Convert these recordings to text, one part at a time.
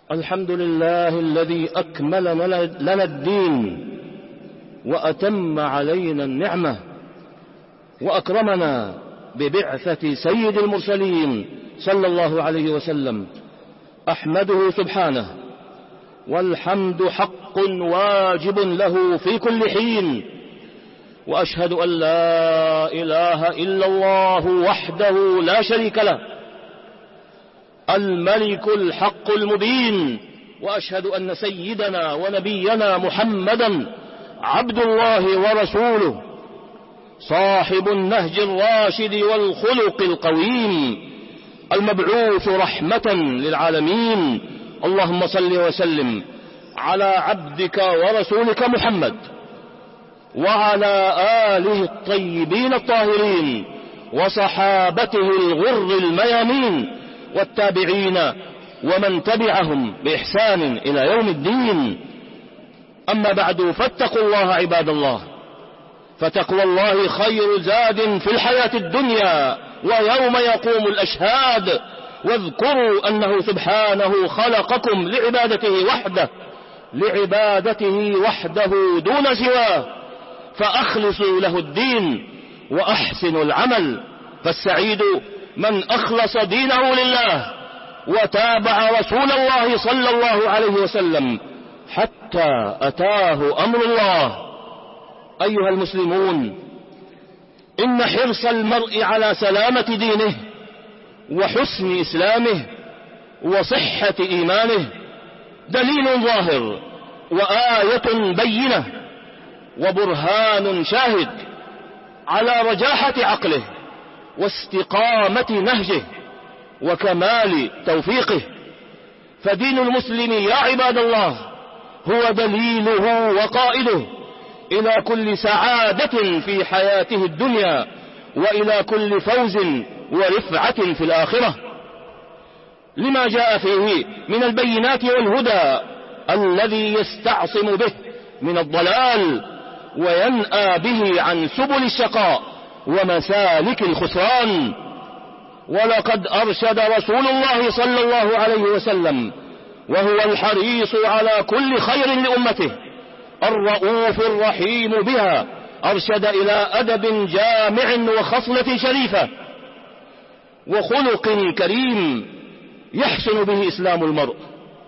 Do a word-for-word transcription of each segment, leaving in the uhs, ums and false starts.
الحمد لله الذي أكمل لنا الدين وأتم علينا النعمة وأكرمنا ببعثة سيد المرسلين صلى الله عليه وسلم. أحمده سبحانه، والحمد حق واجب له في كل حين، وأشهد أن لا إله إلا الله وحده لا شريك له الملك الحق المبين، وأشهد أن سيدنا ونبينا محمدا عبد الله ورسوله صاحب النهج الراشد والخلق القويم المبعوث رحمة للعالمين. اللهم صل وسلم على عبدك ورسولك محمد وعلى آله الطيبين الطاهرين وصحابته الغر الميامين والتابعين ومن تبعهم بإحسان إلى يوم الدين. أما بعد، فاتقوا الله عباد الله، فتقوى الله خير زاد في الحياة الدنيا ويوم يقوم الأشهاد. واذكروا أنه سبحانه خلقكم لعبادته وحده لعبادته وحده دون سواه، فأخلصوا له الدين وأحسنوا العمل. فالسعيد من أخلص دينه لله وتابع رسول الله صلى الله عليه وسلم حتى أتاه أمر الله. أيها المسلمون، إن حرص المرء على سلامة دينه وحسن إسلامه وصحة إيمانه دليل ظاهر وآية بينة وبرهان شاهد على رجاحة عقله واستقامة نهجه وكمال توفيقه. فدين المسلم يا عباد الله هو دليله وقائده إلى كل سعادة في حياته الدنيا وإلى كل فوز ورفعة في الآخرة، لما جاء فيه من البينات والهدى الذي يستعصم به من الضلال وينأى به عن سبل الشقاء ومسالك الخسران. ولقد أرشد رسول الله صلى الله عليه وسلم وهو الحريص على كل خير لأمته الرؤوف الرحيم بها، أرشد إلى أدب جامع وخصلة شريفة وخلق كريم يحسن به إسلام المرء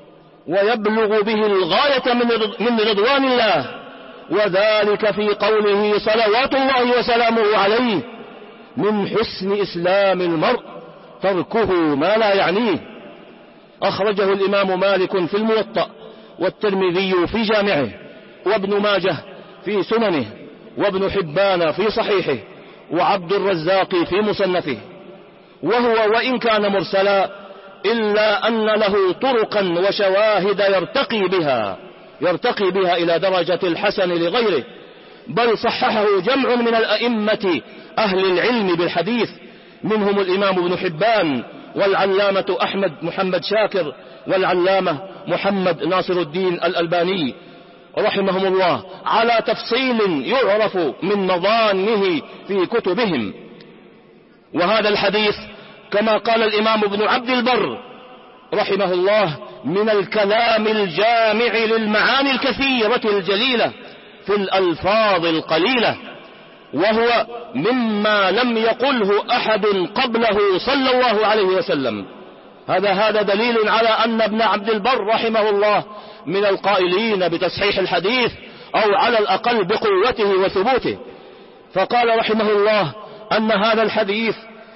ويبلغ به الغاية من رضوان الله، وذلك في قوله صلوات الله وسلامه عليه: من حسن إسلام المرء تركه ما لا يعنيه. أخرجه الإمام مالك في الموطأ، والترمذي في جامعه، وابن ماجه في سننه، وابن حبان في صحيحه، وعبد الرزاق في مصنفه. وهو وإن كان مرسلا إلا أن له طرقا وشواهد يرتقي بها يرتقي بها إلى درجة الحسن لغيره، بل صححه جمع من الأئمة أهل العلم بالحديث، منهم الإمام ابن حبان والعلامة أحمد محمد شاكر والعلامة محمد ناصر الدين الألباني رحمهم الله، على تفصيل يعرف من مظانه في كتبهم. وهذا الحديث كما قال الإمام ابن عبد البر رحمه الله من الكلام الجامع للمعاني الكثيرة الجليلة في الألفاظ القليلة، وهو مما لم يقله أحد قبله صلى الله عليه وسلم. هذا هذا دليل على أن ابن عبد البر رحمه الله من القائلين بتصحيح الحديث، أو على الأقل بقوته وثبوته. فقال رحمه الله أن هذا الحديث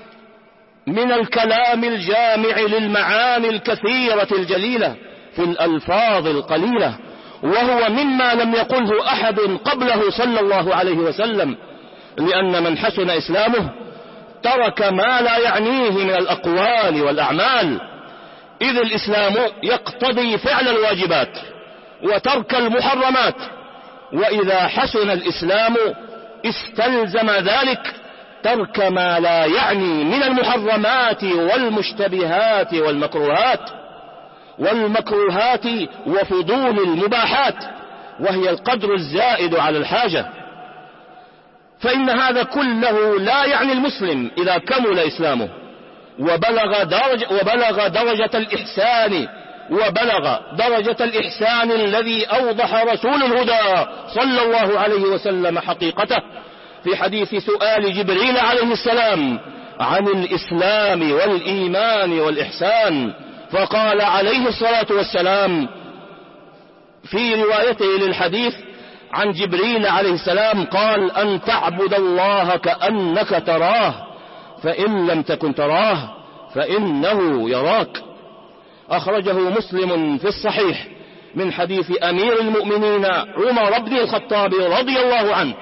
من الكلام الجامع للمعاني الكثيرة الجليلة في الألفاظ القليلة، وهو مما لم يقله أحد قبله صلى الله عليه وسلم، لأن من حسن إسلامه ترك ما لا يعنيه من الأقوال والأعمال، إذ الإسلام يقتضي فعل الواجبات وترك المحرمات، وإذا حسن الإسلام استلزم ذلك ترك ما لا يعني من المحرمات والمشتبهات والمكروهات والمكروهات وفضول المباحات، وهي القدر الزائد على الحاجة. فإن هذا كله لا يعني المسلم إذا كمل إسلامه وبلغ درجة, وبلغ درجة الإحسان وبلغ درجة الإحسان الذي أوضح رسول الهدى صلى الله عليه وسلم حقيقته في حديث سؤال جبريل عليه السلام عن الإسلام والإيمان والإحسان، فقال عليه الصلاة والسلام في روايته للحديث عن جبريل عليه السلام قال: أن تعبد الله كأنك تراه، فإن لم تكن تراه فإنه يراك. أخرجه مسلم في الصحيح من حديث أمير المؤمنين عمر بن الخطاب رضي الله عنه.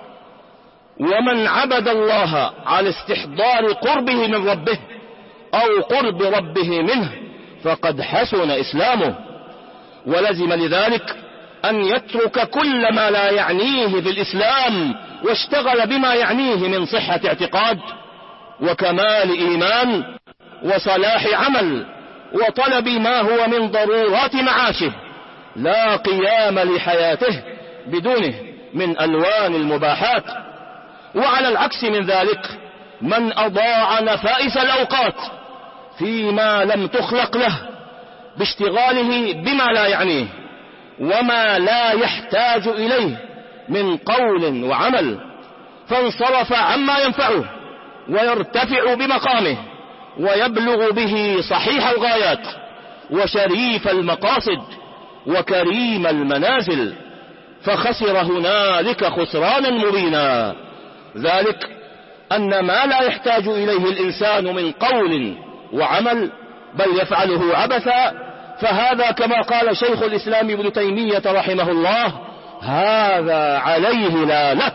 ومن عبد الله على استحضار قربه من ربه أو قرب ربه منه فقد حسن إسلامه، ولزم لذلك أن يترك كل ما لا يعنيه في الإسلام واشتغل بما يعنيه من صحة اعتقاد وكمال إيمان وصلاح عمل وطلب ما هو من ضرورات معاشه، لا قيام لحياته بدونه من ألوان المباحات. وعلى العكس من ذلك من أضاع نفائس الأوقات فيما لم تخلق له باشتغاله بما لا يعنيه وما لا يحتاج إليه من قول وعمل، فانصرف عما ينفعه ويرتفع بمقامه ويبلغ به صحيح الغايات وشريف المقاصد وكريم المنازل، فخسر هنالك خسرانا مبينا. ذلك أن ما لا يحتاج إليه الإنسان من قول وعمل بل يفعله عبثا، فهذا كما قال شيخ الإسلام ابن تيمية رحمه الله: هذا عليه لا له.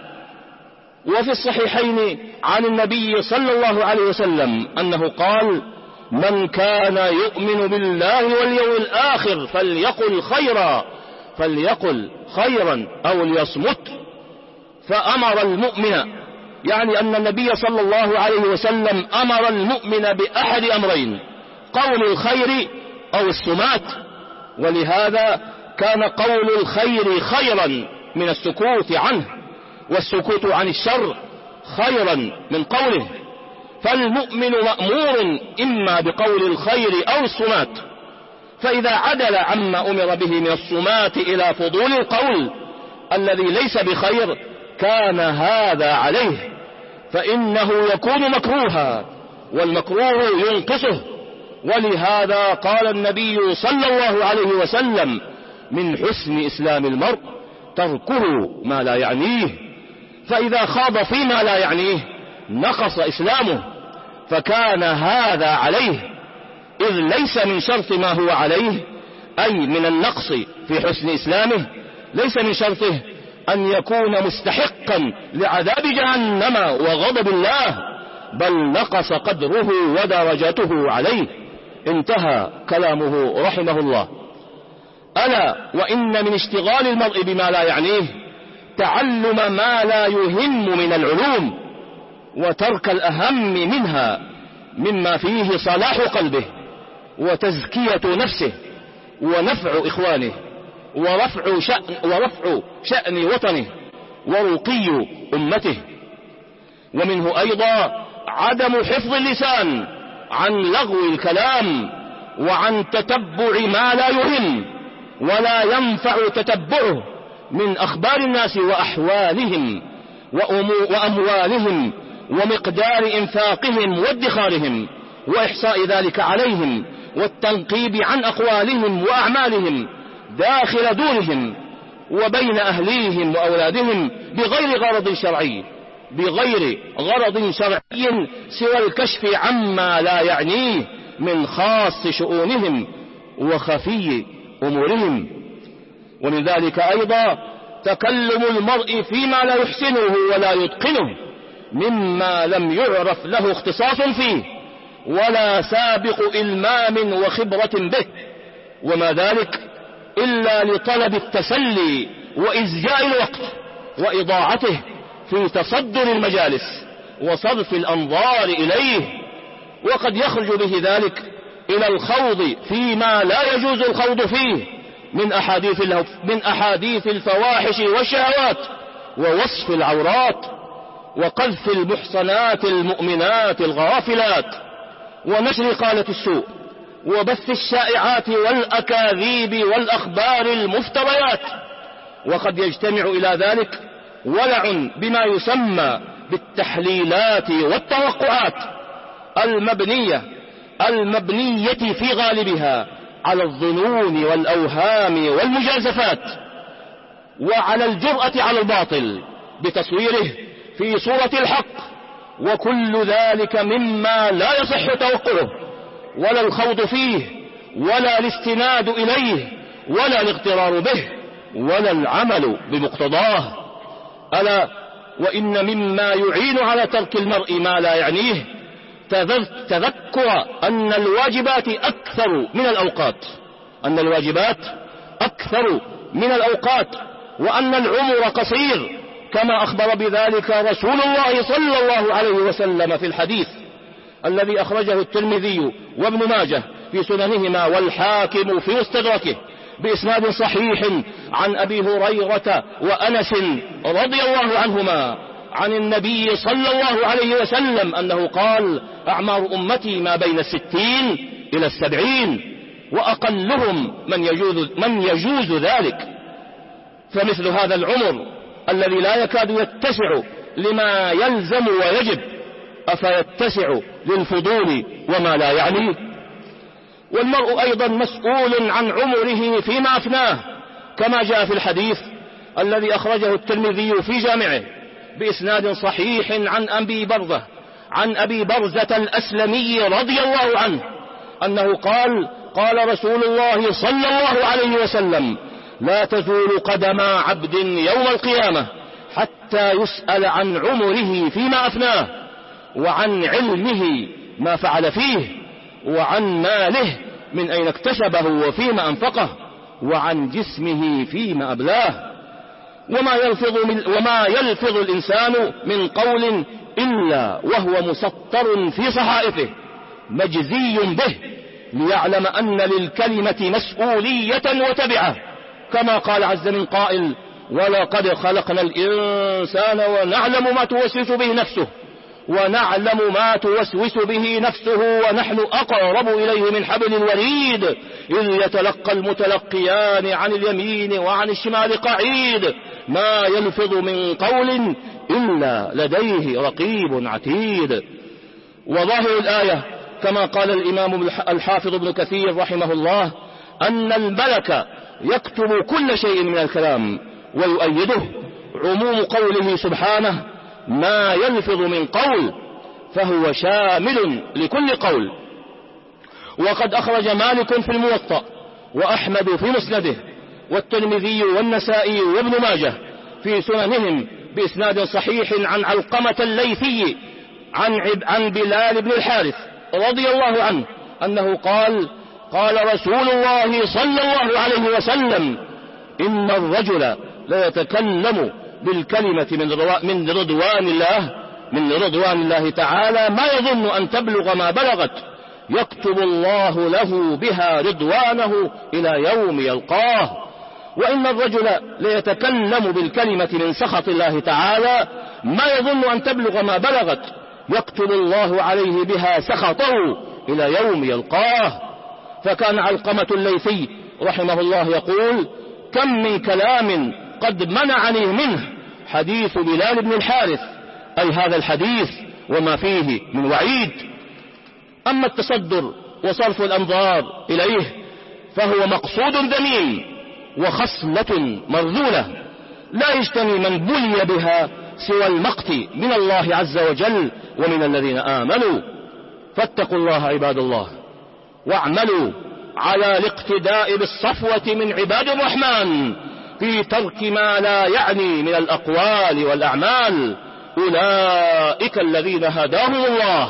وفي الصحيحين عن النبي صلى الله عليه وسلم أنه قال: من كان يؤمن بالله واليوم الآخر فليقل خيرا فليقل خيرا أو ليصمت. فأمر المؤمن، يعني أن النبي صلى الله عليه وسلم أمر المؤمن بأحد أمرين: قول الخير أو السمات. ولهذا كان قول الخير خيرا من السكوت عنه، والسكوت عن الشر خيرا من قوله، فالمؤمن مأمور إما بقول الخير أو السمات. فإذا عدل عما أمر به من السمات إلى فضول القول الذي ليس بخير كان هذا عليه، فإنه يكون مكروها والمكروه ينقصه. ولهذا قال النبي صلى الله عليه وسلم: من حسن إسلام المرء تركه ما لا يعنيه، فإذا خاض فيما لا يعنيه نقص إسلامه، فكان هذا عليه، إذ ليس من شرط ما هو عليه أي من النقص في حسن إسلامه، ليس من شرطه أن يكون مستحقا لعذاب جهنم وغضب الله، بل نقص قدره ودرجته عليه. انتهى كلامه رحمه الله. ألا وإن من اشتغال المرء بما لا يعنيه تعلم ما لا يهم من العلوم وترك الأهم منها مما فيه صلاح قلبه وتزكية نفسه ونفع إخوانه ورفع شأن, ورفع شأن وطنه ورقي أمته. ومنه أيضا عدم حفظ اللسان عن لغو الكلام وعن تتبع ما لا يهم ولا ينفع تتبعه من أخبار الناس وأحوالهم وأموالهم ومقدار إنفاقهم وادخارهم وإحصاء ذلك عليهم والتنقيب عن أقوالهم وأعمالهم داخل دونهم وبين أهليهم وأولادهم بغير غرض شرعي بغير غرض شرعي سوى الكشف عما لا يعنيه من خاص شؤونهم وخفي أمورهم. ومن ذلك أيضا تكلم المرء فيما لا يحسنه ولا يتقنه مما لم يعرف له اختصاص فيه ولا سابق إلمام وخبرة به، وما ذلك إلا لطلب التسلي وإزجاء الوقت وإضاعته في تصدر المجالس وصرف الأنظار إليه، وقد يخرج به ذلك إلى الخوض فيما لا يجوز الخوض فيه من أحاديث, من أحاديث الفواحش والشهوات ووصف العورات وقذف المحصنات المؤمنات الغافلات ونشر قالة السوء وبث الشائعات والأكاذيب والأخبار المفتريات. وقد يجتمع إلى ذلك ولع بما يسمى بالتحليلات والتوقعات المبنية المبنية في غالبها على الظنون والأوهام والمجازفات، وعلى الجرأة على الباطل بتصويره في صورة الحق، وكل ذلك مما لا يصح توقعه ولا الخوض فيه ولا الاستناد إليه ولا الاغترار به ولا العمل بمقتضاه. ألا وإن مما يعين على ترك المرء ما لا يعنيه تذكر أن الواجبات أكثر من الأوقات أن الواجبات أكثر من الأوقات وأن العمر قصير، كما أخبر بذلك رسول الله صلى الله عليه وسلم في الحديث الذي أخرجه الترمذي وابن ماجه في سننهما والحاكم في مستدركه بإسناد صحيح عن أبي هريرة وأنس رضي الله عنهما عن النبي صلى الله عليه وسلم أنه قال: أعمار أمتي ما بين الستين إلى السبعين، وأقلهم من يجوز, من يجوز ذلك. فمثل هذا العمر الذي لا يكاد يتسع لما يلزم ويجب أفيتسع للفضول وما لا يعنيه؟ والمرء أيضا مسؤول عن عمره فيما أفناه، كما جاء في الحديث الذي أخرجه الترمذي في جامعه بإسناد صحيح عن أبي برزة عن أبي برزة الأسلمي رضي الله عنه أنه قال: قال رسول الله صلى الله عليه وسلم: لا تزول قدم عبد يوم القيامة حتى يسأل عن عمره فيما أفناه، وعن علمه ما فعل فيه، وعن ماله من أين اكتسبه وفيما أنفقه، وعن جسمه فيما أبلاه. وما يلفظ, من وما يلفظ الإنسان من قول إلا وهو مسطر في صحائفه مجزي به، ليعلم أن للكلمة مسؤولية وتبعة، كما قال عز من قائل: ولقد خلقنا الإنسان ونعلم ما توسوس به نفسه ونعلم ما توسوس به نفسه ونحن أقرب إليه من حبل الوريد إذ يتلقى المتلقيان عن اليمين وعن الشمال قعيد ما يلفظ من قول إلا لديه رقيب عتيد. وظاهر الآية كما قال الإمام الحافظ ابن كثير رحمه الله أن الملك يكتب كل شيء من الكلام، ويؤيده عموم قوله سبحانه: ما يلفظ من قول، فهو شامل لكل قول. وقد أخرج مالك في الموطأ وأحمد في مسنده والترمذي والنسائي وابن ماجه في سننهم بإسناد صحيح عن علقمة الليثي عن, عن بلال بن الحارث رضي الله عنه أنه قال: قال رسول الله صلى الله عليه وسلم: إن الرجل ليتكلم بالكلمة من رضوان الله من رضوان الله تعالى ما يظن أن تبلغ ما بلغت، يكتب الله له بها رضوانه إلى يوم يلقاه. وإن الرجل ليتكلم بالكلمة من سخط الله تعالى ما يظن أن تبلغ ما بلغت، يكتب الله عليه بها سخطه إلى يوم يلقاه. فكان علقمة الليثي رحمه الله يقول: كم من كلام قد منعني منه حديث بلال بن الحارث، أي هذا الحديث وما فيه من وعيد. أما التصدر وصرف الأنظار إليه فهو مقصود ذميم وخصلة مرذولة لا يجتني من بلي بها سوى المقت من الله عز وجل ومن الذين آمنوا. فاتقوا الله عباد الله، واعملوا على الاقتداء بالصفوة من عباد الرحمن في ترك ما لا يعني من الأقوال والأعمال. أولئك الذين هداهم الله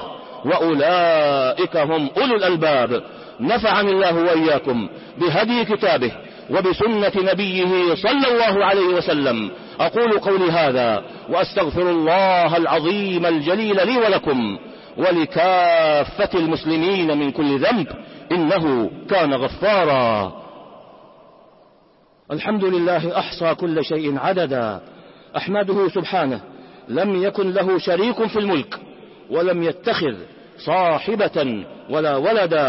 وأولئك هم أولو الألباب. نفعني الله وإياكم بهدي كتابه وبسنة نبيه صلى الله عليه وسلم. أقول قولي هذا وأستغفر الله العظيم الجليل لي ولكم ولكافة المسلمين من كل ذنب، إنه كان غفارا. الحمد لله أحصى كل شيء عددا، أحمده سبحانه لم يكن له شريك في الملك ولم يتخذ صاحبة ولا ولدا،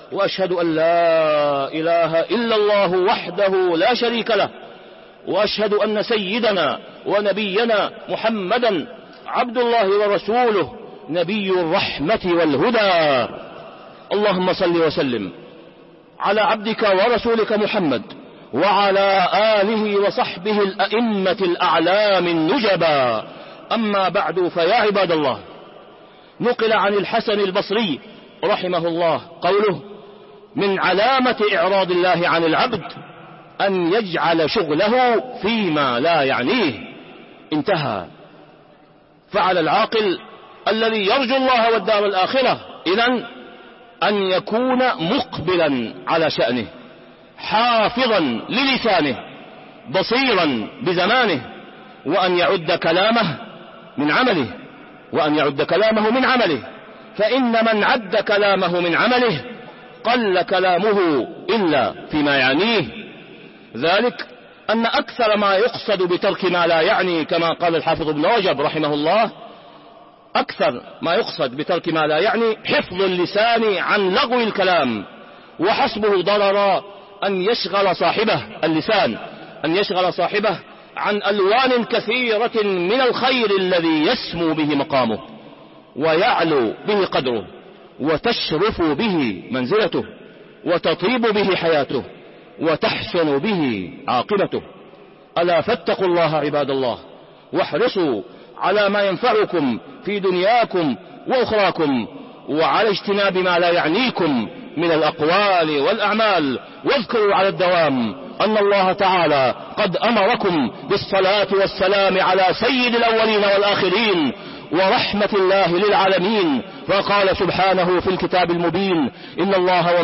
وأشهد أن لا إله إلا الله وحده لا شريك له، وأشهد أن سيدنا ونبينا محمدا عبد الله ورسوله نبي الرحمة والهدى. اللهم صل وسلم على عبدك ورسولك محمد وعلى آله وصحبه الأئمة الأعلام النجبا. أما بعد، فيا عباد الله، نقل عن الحسن البصري رحمه الله قوله: من علامة إعراض الله عن العبد أن يجعل شغله فيما لا يعنيه. انتهى. فعلى العاقل الذي يرجو الله والدار الآخرة إذن أن يكون مقبلا على شأنه، حافظا للسانه، بصيرا بزمانه، وأن يعد كلامه من عمله وأن يعد كلامه من عمله فإن من عد كلامه من عمله قل كلامه إلا فيما يعنيه. ذلك أن أكثر ما يقصد بترك ما لا يعني، كما قال الحافظ ابن رجب رحمه الله، أكثر ما يقصد بترك ما لا يعني حفظ اللسان عن لغو الكلام، وحسبه ضررا أن يشغل صاحبه اللسان أن يشغل صاحبه عن ألوان كثيرة من الخير الذي يسمو به مقامه ويعلو به قدره وتشرف به منزلته وتطيب به حياته وتحسن به عاقبته. ألا فاتقوا الله عباد الله، واحرصوا على ما ينفعكم في دنياكم وأخراكم، وعلى اجتناب ما لا يعنيكم من الأقوال والأعمال. واذكروا على الدوام أن الله تعالى قد أمركم بالصلاة والسلام على سيد الأولين والآخرين ورحمة الله للعالمين، فقال سبحانه في الكتاب المبين: إن الله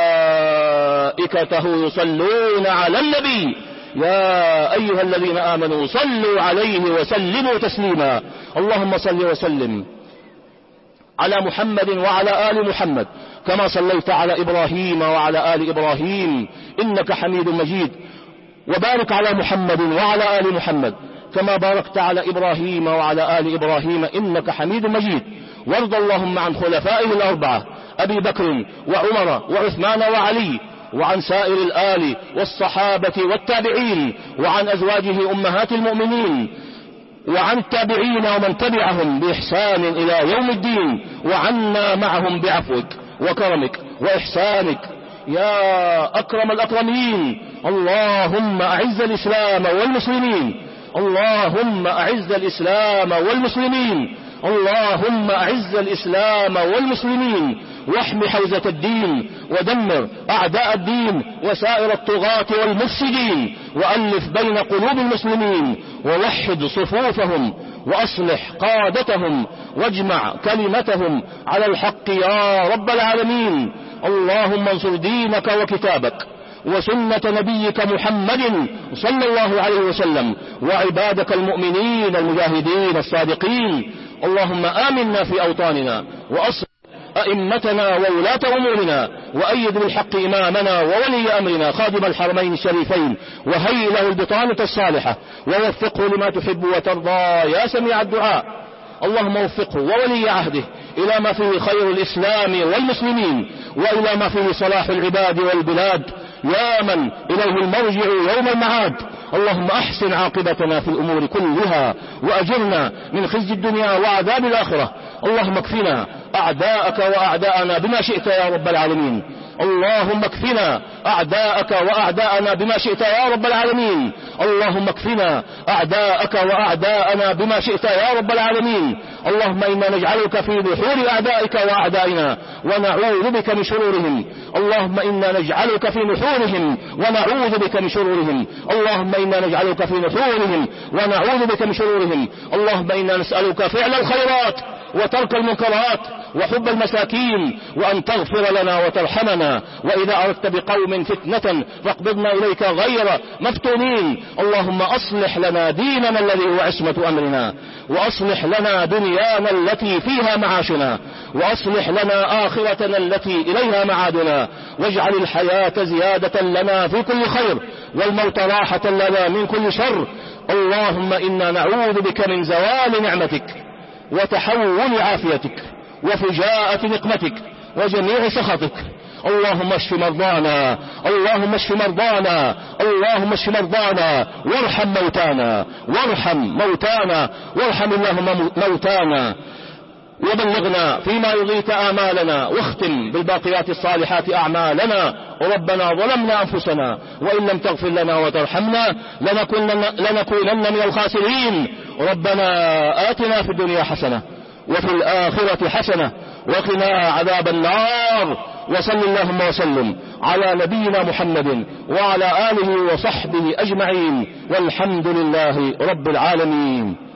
وملائكته يصلون على النبي يا أيها الذين آمنوا صلوا عليه وسلموا تسليما. اللهم صل وسلم على محمد وعلى آل محمد كما صليت على إبراهيم وعلى آل إبراهيم إنك حميد مجيد، وبارك على محمد وعلى آل محمد كما باركت على إبراهيم وعلى آل إبراهيم إنك حميد مجيد. وارض اللهم عن خلفائه الأربعة أبي بكر وعمر وعثمان وعلي، وعن سائر الآل والصحابة والتابعين، وعن أزواجه أمهات المؤمنين، وعن التابعين ومن تبعهم بإحسان إلى يوم الدين، وعنا معهم بعفوك وكرمك وإحسانك يا أكرم الأكرمين. اللهم أعز الإسلام والمسلمين اللهم أعز الإسلام والمسلمين اللهم أعز الإسلام والمسلمين، واحم حوزة الدين، ودمر أعداء الدين وسائر الطغاة والمفسدين، وألف بين قلوب المسلمين، ووحد صفوفهم، وأصلح قادتهم، واجمع كلمتهم على الحق يا رب العالمين. اللهم انصر دينك وكتابك وسنة نبيك محمد صلى الله عليه وسلم، وعبادك المؤمنين المجاهدين الصادقين. اللهم آمنا في أوطاننا، وأصلح أئمتنا وولاة أمورنا، وأيد بالحق إمامنا وولي أمرنا خادم الحرمين الشريفين، وهيئ له البطانة الصالحة، ووفقه لما تحب وترضى يا سميع الدعاء. اللهم وفقه وولي عهده إلى ما فيه خير الإسلام والمسلمين، وإلى ما فيه صلاح العباد والبلاد، يا من إليه المرجع يوم المعاد. اللهم أحسن عاقبتنا في الأمور كلها، وأجرنا من خزي الدنيا وعذاب الآخرة. اللهم اكفنا أعداءك وأعداءنا بما شئت يا رب العالمين. اللهم اكفنا أعداءك وأعداءنا بما شئت يا رب العالمين. اللهم اكفنا أعداءك وأعداءنا بما شئت يا رب العالمين. اللهم إنا نجعلك في نحور أعدائك وأعدائنا ونعوذ بك من شرورهم. اللهم إنا نجعلك في نحورهم ونعوذ بك من شرورهم. اللهم إنا نجعلك في نحورهم ونعوذ بك من شرورهم. اللهم إنا نسألك فعل الخيرات وترك المنكرات وحب المساكين، وأن تغفر لنا وترحمنا، وإذا أردت بقوم فتنة فاقبضنا إليك غير مفتونين. اللهم أصلح لنا ديننا الذي هو عصمة أمرنا، وأصلح لنا دنيانا التي فيها معاشنا، وأصلح لنا آخرتنا التي إليها معادنا، واجعل الحياة زيادة لنا في كل خير، والموت راحة لنا من كل شر. اللهم إنا نعوذ بك من زوال نعمتك وتحول عافيتك وفجاءة نقمتك وجميع سخطك. اللهم اشف مرضانا، اللهم اشف مرضانا، اللهم اشف مرضانا، وارحم موتانا، وارحم موتانا، وارحم اللهم موتانا، وبلغنا فيما يرضيك آمالنا، واختم بالباقيات الصالحات أعمالنا. ربنا ظلمنا أنفسنا وإن لم تغفر لنا وترحمنا لنكونن, لنكونن من الخاسرين. ربنا آتنا في الدنيا حسنة وفي الآخرة حسنة وقنا عذاب النار. وصل اللهم وسلم على نبينا محمد وعلى آله وصحبه أجمعين، والحمد لله رب العالمين.